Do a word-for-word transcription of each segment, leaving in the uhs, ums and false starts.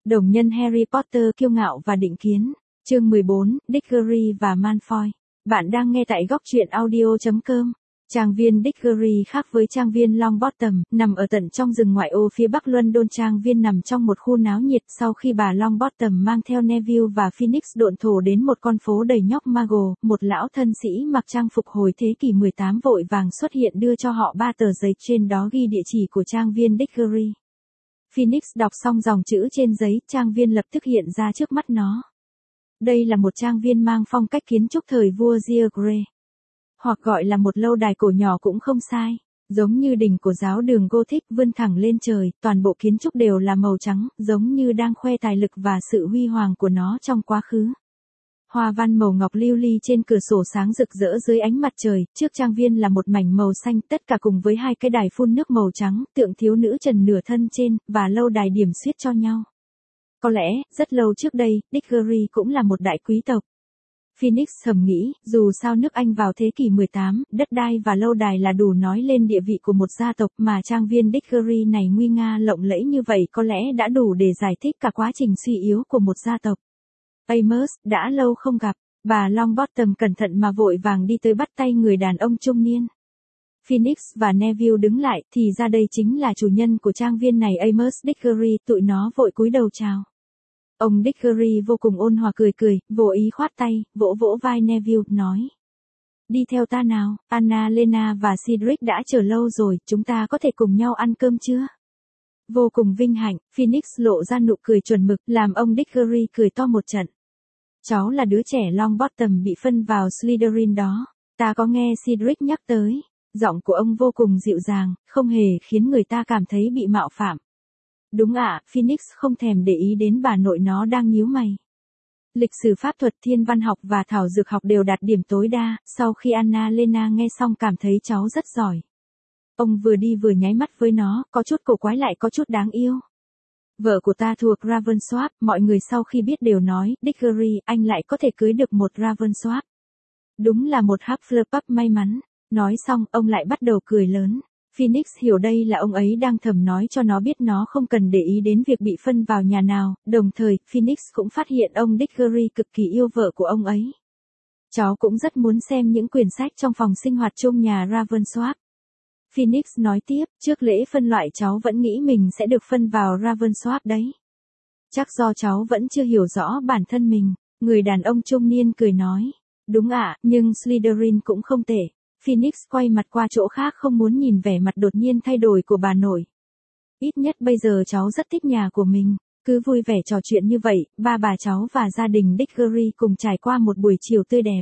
Đồng nhân Harry Potter kiêu ngạo và định kiến. Chương mười bốn, Diggory và Malfoy. Bạn đang nghe tại góc truyện audio chấm com. Trang viên Diggory khác với trang viên Longbottom, nằm ở tận trong rừng ngoại ô phía bắc London. Trang viên nằm trong một khu náo nhiệt sau khi bà Longbottom mang theo Neville và Phoenix độn thổ đến một con phố đầy nhóc Muggle. Một lão thân sĩ mặc trang phục hồi thế kỷ mười tám vội vàng xuất hiện đưa cho họ ba tờ giấy, trên đó ghi địa chỉ của trang viên Diggory. Phoenix đọc xong dòng chữ trên giấy, trang viên lập tức hiện ra trước mắt nó. Đây là một trang viên mang phong cách kiến trúc thời vua George Grey, hoặc gọi là một lâu đài cổ nhỏ cũng không sai. Giống như đỉnh của giáo đường Gothic vươn thẳng lên trời, toàn bộ kiến trúc đều là màu trắng, giống như đang khoe tài lực và sự huy hoàng của nó trong quá khứ. Hoa văn màu ngọc lưu ly trên cửa sổ sáng rực rỡ dưới ánh mặt trời, trước trang viên là một mảnh màu xanh, tất cả cùng với hai cái đài phun nước màu trắng, tượng thiếu nữ trần nửa thân trên, và lâu đài điểm xuyết cho nhau. Có lẽ, rất lâu trước đây, Diggory cũng là một đại quý tộc. Phoenix thầm nghĩ, dù sao nước Anh vào thế kỷ mười tám, đất đai và lâu đài là đủ nói lên địa vị của một gia tộc, mà trang viên Diggory này nguy nga lộng lẫy như vậy có lẽ đã đủ để giải thích cả quá trình suy yếu của một gia tộc. Amos, đã lâu không gặp. Bà Longbottom cẩn thận mà vội vàng đi tới bắt tay người đàn ông trung niên. Phoenix và Neville đứng lại, thì ra đây chính là chủ nhân của trang viên này, Amos Diggory. Tụi nó vội cúi đầu chào. Ông Diggory vô cùng ôn hòa cười cười, vô ý khoát tay, vỗ vỗ vai Neville, nói. Đi theo ta nào, Anna Lena và Cedric đã chờ lâu rồi, chúng ta có thể cùng nhau ăn cơm chưa? Vô cùng vinh hạnh, Phoenix lộ ra nụ cười chuẩn mực, làm ông Diggory cười to một trận. Cháu là đứa trẻ Longbottom bị phân vào Slytherin đó, ta có nghe Cedric nhắc tới. Giọng của ông vô cùng dịu dàng, không hề khiến người ta cảm thấy bị mạo phạm. Đúng ạ, Phoenix không thèm để ý đến bà nội nó đang nhíu mày. Lịch sử pháp thuật, thiên văn học và thảo dược học đều đạt điểm tối đa, sau khi Anna Lena nghe xong cảm thấy cháu rất giỏi. Ông vừa đi vừa nháy mắt với nó, có chút cổ quái lại có chút đáng yêu. Vợ của ta thuộc Ravensworth, mọi người sau khi biết đều nói, Diggory, anh lại có thể cưới được một Ravensworth. Đúng là một Hufflepuff may mắn. Nói xong, ông lại bắt đầu cười lớn. Phoenix hiểu đây là ông ấy đang thầm nói cho nó biết nó không cần để ý đến việc bị phân vào nhà nào, đồng thời, Phoenix cũng phát hiện ông Diggory cực kỳ yêu vợ của ông ấy. Cháu cũng rất muốn xem những quyển sách trong phòng sinh hoạt chung nhà Ravensworth. Phoenix nói tiếp, trước lễ phân loại cháu vẫn nghĩ mình sẽ được phân vào Ravensworth đấy. Chắc do cháu vẫn chưa hiểu rõ bản thân mình, người đàn ông trung niên cười nói. Đúng ạ, nhưng Slytherin cũng không tệ. Phoenix quay mặt qua chỗ khác không muốn nhìn vẻ mặt đột nhiên thay đổi của bà nội. Ít nhất bây giờ cháu rất thích nhà của mình, cứ vui vẻ trò chuyện như vậy, ba bà cháu và gia đình Diggory cùng trải qua một buổi chiều tươi đẹp.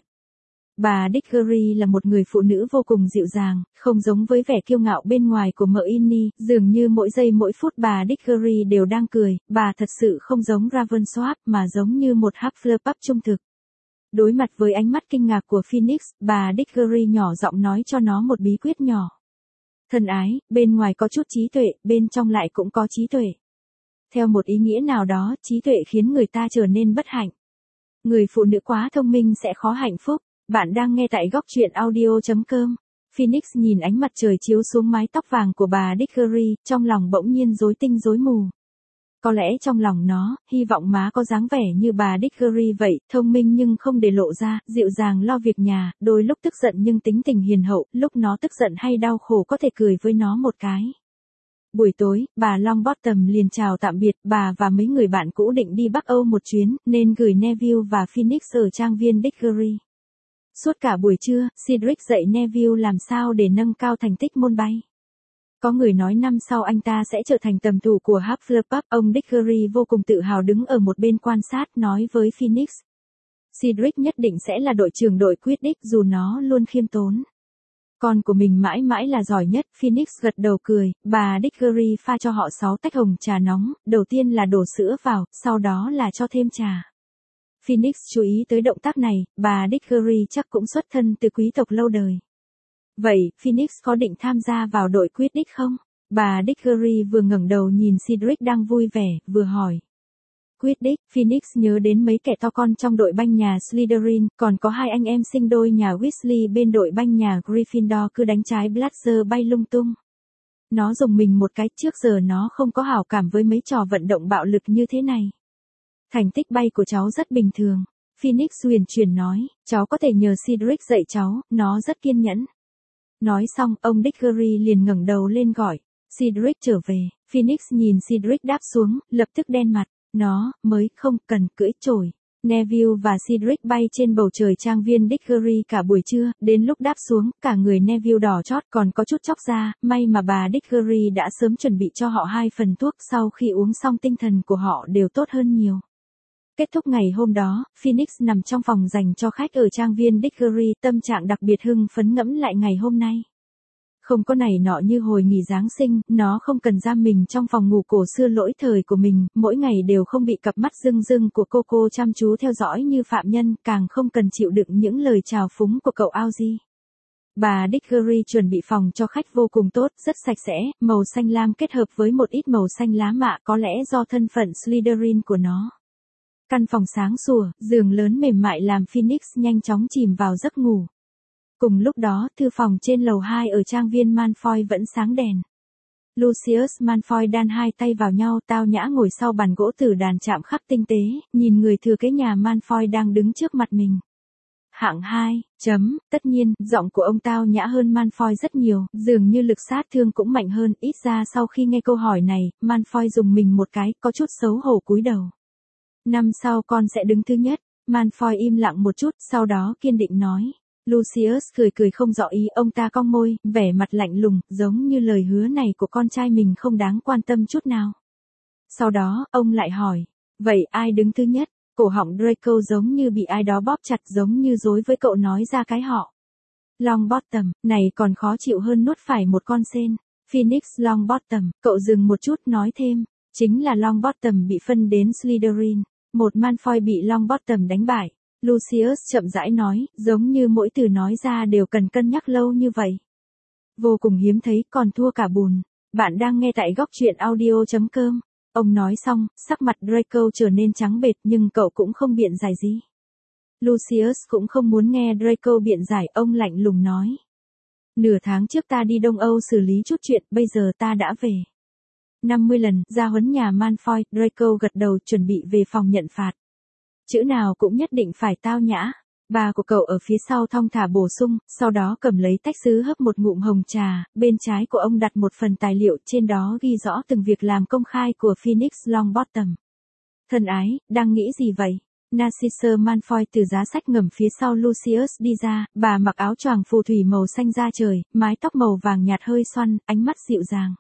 Bà Diggory là một người phụ nữ vô cùng dịu dàng, không giống với vẻ kiêu ngạo bên ngoài của Hermione, dường như mỗi giây mỗi phút bà Diggory đều đang cười, bà thật sự không giống Ravensworth mà giống như một Hufflepuff trung thực. Đối mặt với ánh mắt kinh ngạc của Phoenix, bà Diggory nhỏ giọng nói cho nó một bí quyết nhỏ. Thân ái, bên ngoài có chút trí tuệ, bên trong lại cũng có trí tuệ. Theo một ý nghĩa nào đó, trí tuệ khiến người ta trở nên bất hạnh. Người phụ nữ quá thông minh sẽ khó hạnh phúc. Bạn đang nghe tại góc truyện audio chấm com. Phoenix nhìn ánh mặt trời chiếu xuống mái tóc vàng của bà Diggory, trong lòng bỗng nhiên rối tinh rối mù. Có lẽ trong lòng nó, hy vọng má có dáng vẻ như bà Diggory vậy, thông minh nhưng không để lộ ra, dịu dàng lo việc nhà, đôi lúc tức giận nhưng tính tình hiền hậu, lúc nó tức giận hay đau khổ có thể cười với nó một cái. Buổi tối, bà Longbottom liền chào tạm biệt, bà và mấy người bạn cũ định đi Bắc Âu một chuyến, nên gửi Neville và Phoenix ở trang viên Diggory. Suốt cả buổi trưa, Cedric dạy Neville làm sao để nâng cao thành tích môn bay. Có người nói năm sau anh ta sẽ trở thành tầm thủ của Hufflepuff. Ông Diggory vô cùng tự hào đứng ở một bên quan sát, nói với Phoenix. Cedric nhất định sẽ là đội trưởng đội Quidditch dù nó luôn khiêm tốn. Con của mình mãi mãi là giỏi nhất, Phoenix gật đầu cười, bà Diggory pha cho họ sáu tách hồng trà nóng, đầu tiên là đổ sữa vào, sau đó là cho thêm trà. Phoenix chú ý tới động tác này, bà Diggory chắc cũng xuất thân từ quý tộc lâu đời. Vậy, Phoenix có định tham gia vào đội Quidditch không? Bà Diggory vừa ngẩng đầu nhìn Cedric đang vui vẻ, vừa hỏi. Quidditch, Phoenix nhớ đến mấy kẻ to con trong đội banh nhà Slytherin, còn có hai anh em sinh đôi nhà Weasley bên đội banh nhà Gryffindor cứ đánh trái blazer bay lung tung. Nó dùng mình một cái, trước giờ nó không có hảo cảm với mấy trò vận động bạo lực như thế này. Thành tích bay của cháu rất bình thường. Phoenix huyền chuyển nói, cháu có thể nhờ Cedric dạy cháu, nó rất kiên nhẫn. Nói xong, ông Diggory liền ngẩng đầu lên gọi, Cedric trở về. Phoenix nhìn Cedric đáp xuống, lập tức đen mặt. Nó, mới, không, cần, cưỡi chổi. Neville và Cedric bay trên bầu trời trang viên Diggory cả buổi trưa, đến lúc đáp xuống, cả người Neville đỏ chót còn có chút chóc da, may mà bà Diggory đã sớm chuẩn bị cho họ hai phần thuốc, sau khi uống xong tinh thần của họ đều tốt hơn nhiều. Kết thúc ngày hôm đó, Phoenix nằm trong phòng dành cho khách ở trang viên Diggory, tâm trạng đặc biệt hưng phấn ngẫm lại ngày hôm nay. Không có này nọ như hồi nghỉ Giáng sinh, nó không cần giam mình trong phòng ngủ cổ xưa lỗi thời của mình, mỗi ngày đều không bị cặp mắt rưng rưng của Coco chăm chú theo dõi như phạm nhân, càng không cần chịu đựng những lời chào phúng của cậu Algy. Bà Diggory chuẩn bị phòng cho khách vô cùng tốt, rất sạch sẽ, màu xanh lam kết hợp với một ít màu xanh lá mạ, có lẽ do thân phận Slytherin của nó. Căn phòng sáng sủa, giường lớn mềm mại làm Phoenix nhanh chóng chìm vào giấc ngủ. Cùng lúc đó, thư phòng trên lầu hai ở trang viên Malfoy vẫn sáng đèn. Lucius Malfoy đan hai tay vào nhau, tao nhã ngồi sau bàn gỗ tử đàn chạm khắc tinh tế, nhìn người thừa kế nhà Malfoy đang đứng trước mặt mình. Hạng hai, chấm, tất nhiên, giọng của ông tao nhã hơn Malfoy rất nhiều, dường như lực sát thương cũng mạnh hơn, ít ra sau khi nghe câu hỏi này, Malfoy dùng mình một cái, có chút xấu hổ cúi đầu. Năm sau con sẽ đứng thứ nhất. Malfoy im lặng một chút, sau đó kiên định nói. Lucius cười cười không rõ ý, ông ta cong môi, vẻ mặt lạnh lùng, giống như lời hứa này của con trai mình không đáng quan tâm chút nào. Sau đó, ông lại hỏi, vậy ai đứng thứ nhất? Cổ họng Draco giống như bị ai đó bóp chặt, giống như dối với cậu nói ra cái họ. Longbottom, này còn khó chịu hơn nuốt phải một con sên. Phoenix Longbottom, cậu dừng một chút nói thêm, chính là Longbottom bị phân đến Slytherin. Một Malfoy bị Longbottom đánh bại. Lucius chậm rãi nói, giống như mỗi từ nói ra đều cần cân nhắc lâu như vậy. Vô cùng hiếm thấy, còn thua cả bùn. Bạn đang nghe tại góc truyện audio chấm com. Ông nói xong, sắc mặt Draco trở nên trắng bệch nhưng cậu cũng không biện giải gì. Lucius cũng không muốn nghe Draco biện giải, ông lạnh lùng nói. Nửa tháng trước ta đi Đông Âu xử lý chút chuyện, bây giờ ta đã về. năm mươi lần, ra huấn nhà Malfoy, Draco gật đầu chuẩn bị về phòng nhận phạt. Chữ nào cũng nhất định phải tao nhã. Bà của cậu ở phía sau thong thả bổ sung, sau đó cầm lấy tách sứ hấp một ngụm hồng trà, bên trái của ông đặt một phần tài liệu, trên đó ghi rõ từng việc làm công khai của Phoenix Longbottom. Thân ái, đang nghĩ gì vậy? Narcissa Malfoy từ giá sách ngầm phía sau Lucius đi ra, bà mặc áo choàng phù thủy màu xanh da trời, mái tóc màu vàng nhạt hơi xoăn, ánh mắt dịu dàng.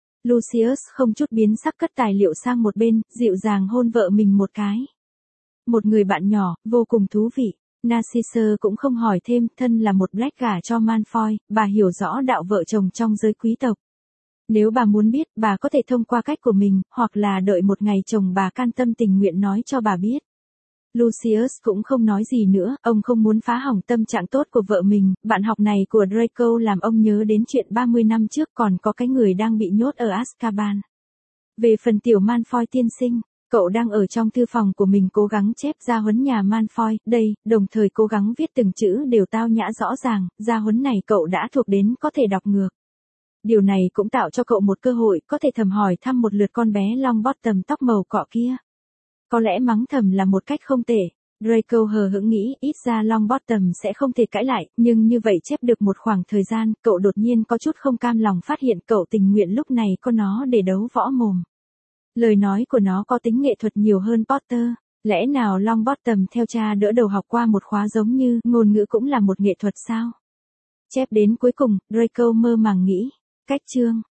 Lucius không chút biến sắc cất tài liệu sang một bên, dịu dàng hôn vợ mình một cái. Một người bạn nhỏ, vô cùng thú vị. Narcissa cũng không hỏi thêm, thân là một Black gả cho Malfoy, bà hiểu rõ đạo vợ chồng trong giới quý tộc. Nếu bà muốn biết, bà có thể thông qua cách của mình, hoặc là đợi một ngày chồng bà can tâm tình nguyện nói cho bà biết. Lucius cũng không nói gì nữa, ông không muốn phá hỏng tâm trạng tốt của vợ mình, bạn học này của Draco làm ông nhớ đến chuyện ba mươi năm trước còn có cái người đang bị nhốt ở Azkaban. Về phần tiểu Malfoy tiên sinh, cậu đang ở trong thư phòng của mình cố gắng chép gia huấn nhà Malfoy, đây, đồng thời cố gắng viết từng chữ đều tao nhã rõ ràng, gia huấn này cậu đã thuộc đến có thể đọc ngược. Điều này cũng tạo cho cậu một cơ hội có thể thầm hỏi thăm một lượt con bé Longbottom tóc màu cọ kia. Có lẽ mắng thầm là một cách không tệ. Draco hờ hững nghĩ ít ra Longbottom sẽ không thể cãi lại, nhưng như vậy chép được một khoảng thời gian, cậu đột nhiên có chút không cam lòng phát hiện cậu tình nguyện lúc này có nó để đấu võ mồm. Lời nói của nó có tính nghệ thuật nhiều hơn Potter. Lẽ nào Longbottom theo cha đỡ đầu học qua một khóa giống như ngôn ngữ cũng là một nghệ thuật sao? Chép đến cuối cùng, Draco mơ màng nghĩ. Cách chương